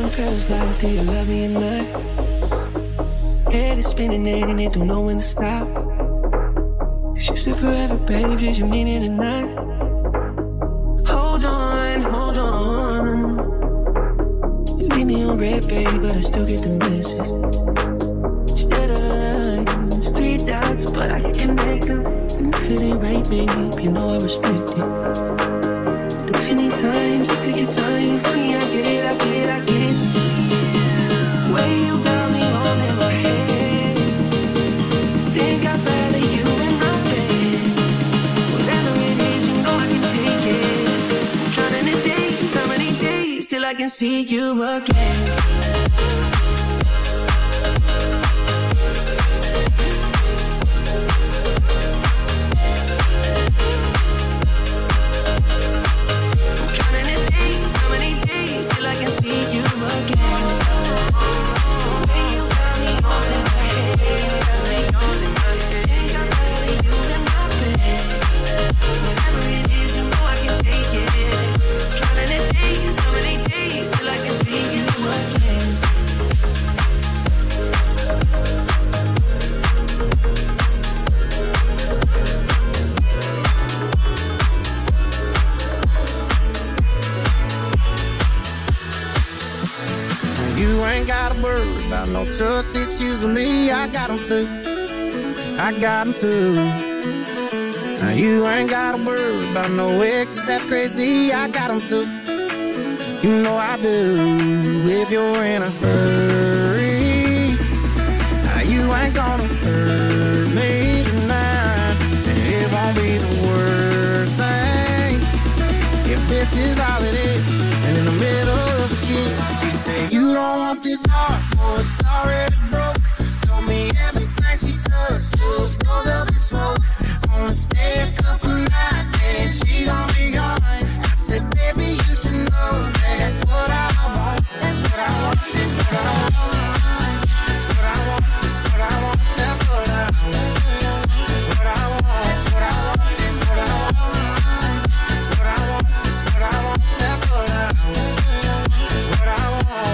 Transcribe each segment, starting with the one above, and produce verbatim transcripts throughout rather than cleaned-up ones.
Feels like, do you love me or not? Head is spinning and it don't know when to stop. You said forever, babe, did you mean it or not? Hold on, hold on. You leave me on red, baby, but I still get the message. Instead of lines, three dots, but I can connect them. And if it ain't right, babe, you know I respect it. But if you need time, just take your time. Honey, I get it, I get it, I get it. Way you got me holding my head. Think I'd rather you in my bed. Whatever it is, you know I can take it. Counting the days, how many days till I can see you again? No trust issues with me, I got them too. I got them too. Now you ain't gotta worry about no exes, that's crazy, I got them too. You know I do, if you're in a hurry. Now you ain't gonna hurt me tonight. It won't be the worst thing if this is all it is. And in the middle of the game, she said you don't want this heart, oh it's already broke. Told me everything she touched just goes up in smoke. Wanna stay a couple nights, then she gon' be gone. I said baby you should know that's what I want. That's what I want, that's what I want. That's what I want, that's what I want. That's what I want. That's what I want, that's what I want. That's what I want, that's what I want. That's what I want, that's what I want. That's what I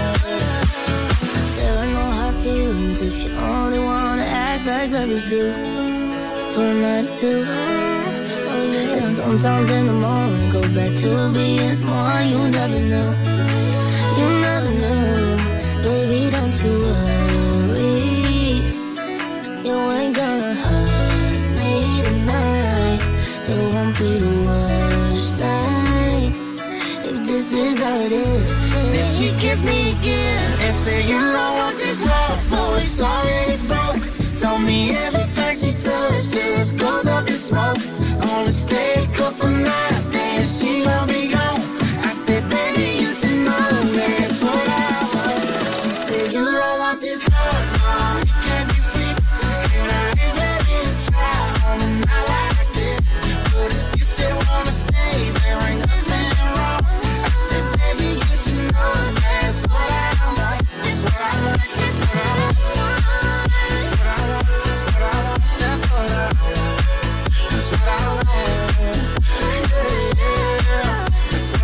want. There are no hard feelings if you only wanna act like lovers do. For a night or two, oh, yeah. And sometimes in the morning go back to being someone you never knew. You never knew, baby, don't you worry. You ain't gonna hurt me tonight. It won't be the worst thing if this is how it is. Then she kissed me again and said you don't want this love, boy, it's already broke. Told me everything she touched just goes up in smoke. Only stay a couple nights, then she gon' be gone. I said baby you should know that's what I want. She said you don't want this love, no, it can't be fixed. And I ain't ready to try on a night like this. But if you still wanna stay, there ain't nothing wrong. I said baby you should know that's what I want. That's what I want, that's what I want. That's what I want.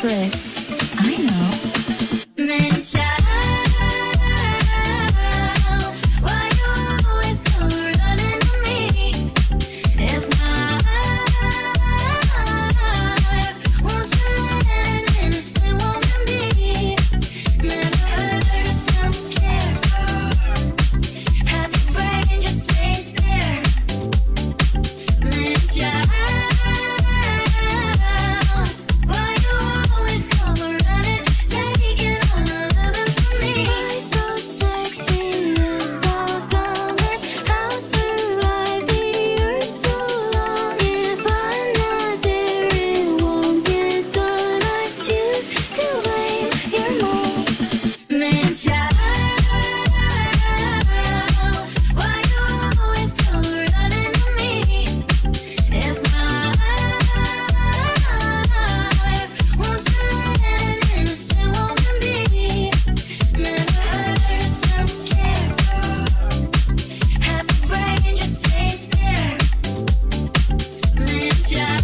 trick. I know. Man, child, why you always come running to me? If my life won't you let an innocent woman be? Never heard of self-care. Half your brain just ain't there. Man, child, why you always come running, taking on a living from me? Why so sexy, you're so dumb, and how survive the earth so long? If I'm not there, it won't get done. I choose to blame your mom. Man, child, why you always come running to me? If my life won't you let an innocent woman be? Never heard of self-care. Half your brain just ain't there. Man, child,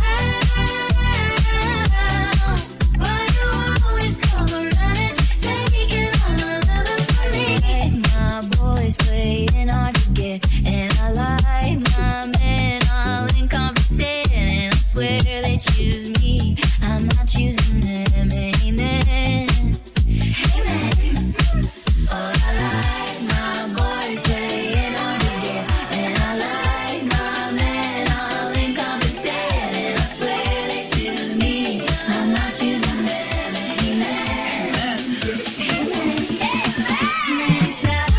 why you always come running, taking on a living from me? My boys playing hard to get, and I like my men all incompetent, and I swear they choose me, I'm not choosing them. Amen. Amen. Oh, I like my boys playing hard to get, and I like my men all incompetent, and I swear they choose me, I'm not choosing them. Amen. Amen. Man, child,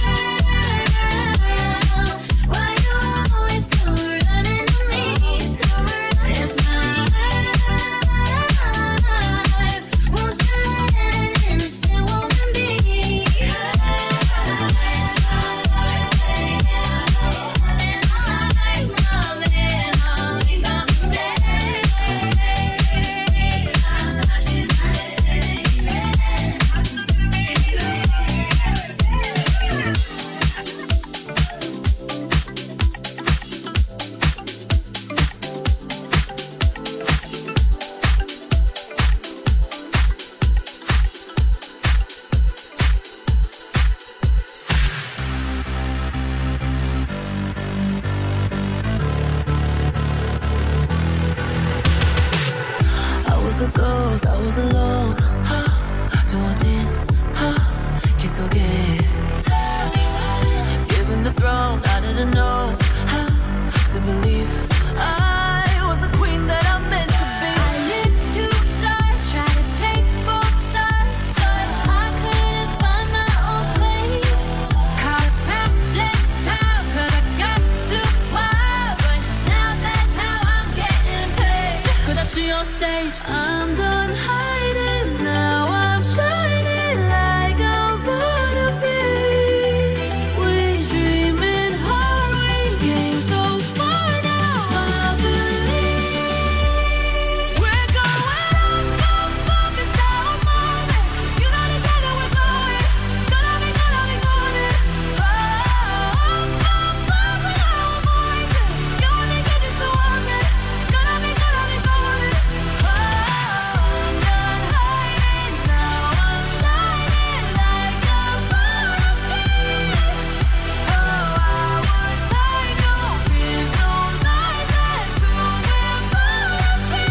why you always come running to me? If my life won't you let an innocent woman be? I was a ghost, I was alone. 두어진 길 속에 given the throne, I didn't know how to believe I was the queen that I'm meant to be. I lived two lives, tried to play both sides, but I couldn't find my own place. Caught a problem child, 'cause I got too wild, but now that's how I'm getting paid. Could I see on stage? I'm done hiding, now I'm shining like I'm born to be. We dreaming hard, we came so far, now I believe we're going off, off, off, it's our moment. You know together we're going, gonna be, gonna be golden. Oh, off, off, off with our voices. You only get just to walk it, gonna be, gonna be golden. Oh, I'm done hiding, now I'm shining like I'm born to be. Oh, I would take no fears, no lies, and soon we're born to be.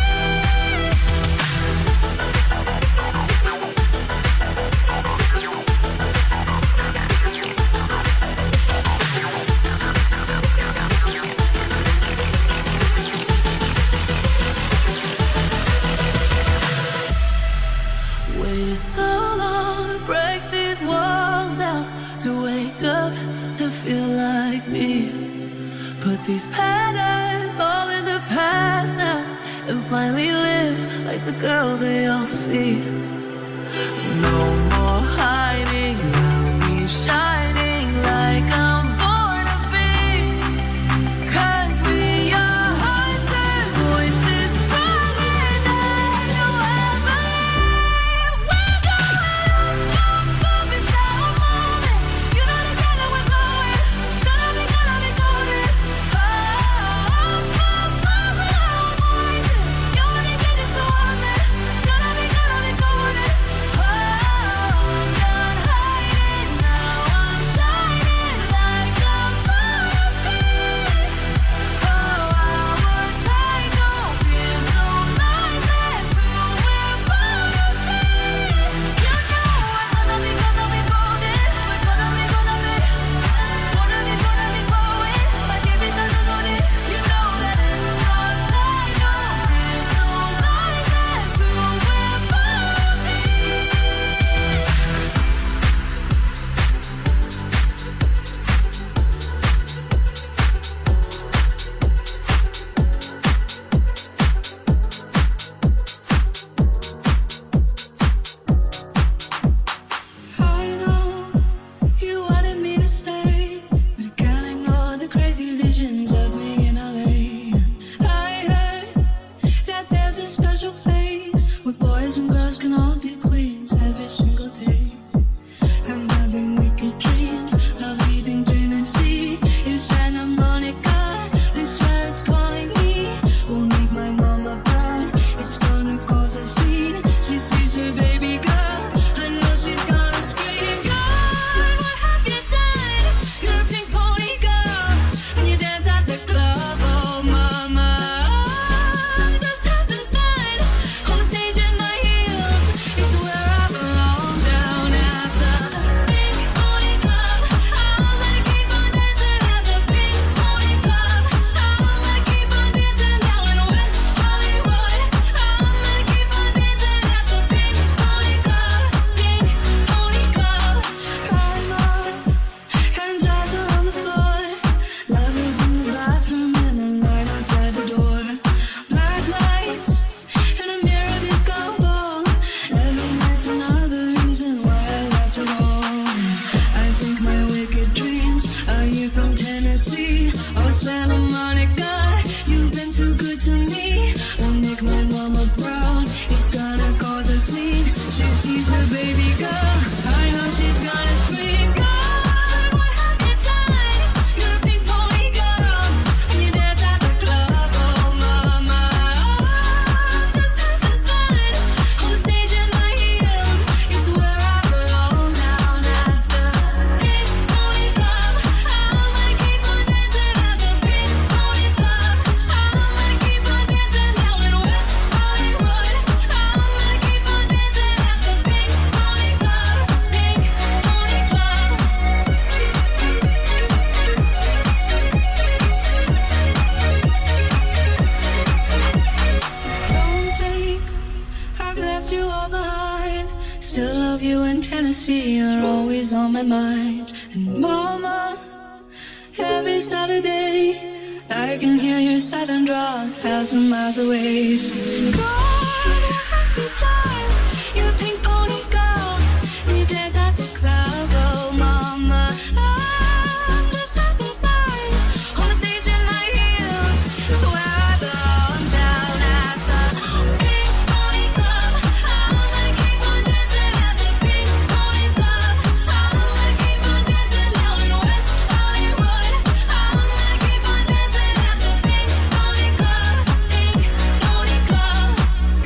Waited so long to break these walls down, to wake up and feel like me. Put these patterns all in the past now, and finally live like the girl they all see. No more hiding, I'll be shining like I'm born to be. 'Cause we are hunters, voices stronger than you ever believe. We're going off, off, it's our moment. You know together we're going, gonna be, gonna be golden. Oh, off, off, off with our voices. You only get just to walk it, gonna be, gonna see. Oh, Santa Monica, you've been too good to me. Won't make my mama proud, it's gonna cause a scene. She sees her baby girl, I know she's gonna scream. God, what have you done? You're a pink pony girl, and you dance at the club. Oh mama, oh, just having fun. On the stage in my heels, it's where I belong. Down at the pink pony club, I wanna keep on dancing at the pink pony club. I wanna keep on dancing down in West Hollywood. I wanna keep on dancing at the pink pony club, pink pony club. Don't think I've left you all behind. Still love you in Tennessee, you're always on my mind. And mama, every Saturday I can hear your silent draw a thousand miles away. So God, what have you done? You're a pink pony girl, and you dance at the club. Oh mama, I'm just having fun. On the stage in my heels, it's where I belong. Down at the pink pony club, I wanna keep on dancing at the pink pony club. I wanna keep on dancing down in West Hollywood. I wanna keep on dancing at the pink pony club, pink pony club.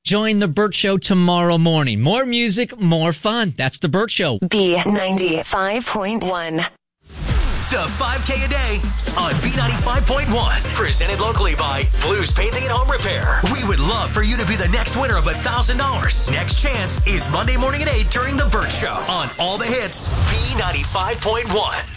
Join The Burt Show tomorrow morning. More music, more fun. That's The Burt Show. B ninety-five point one. The five K a day on B ninety-five point one. Presented locally by Blues Painting and Home Repair. We would love for you to be the next winner of one thousand dollars. Next chance is Monday morning at eight during The Burt Show on All the Hits, B ninety-five point one.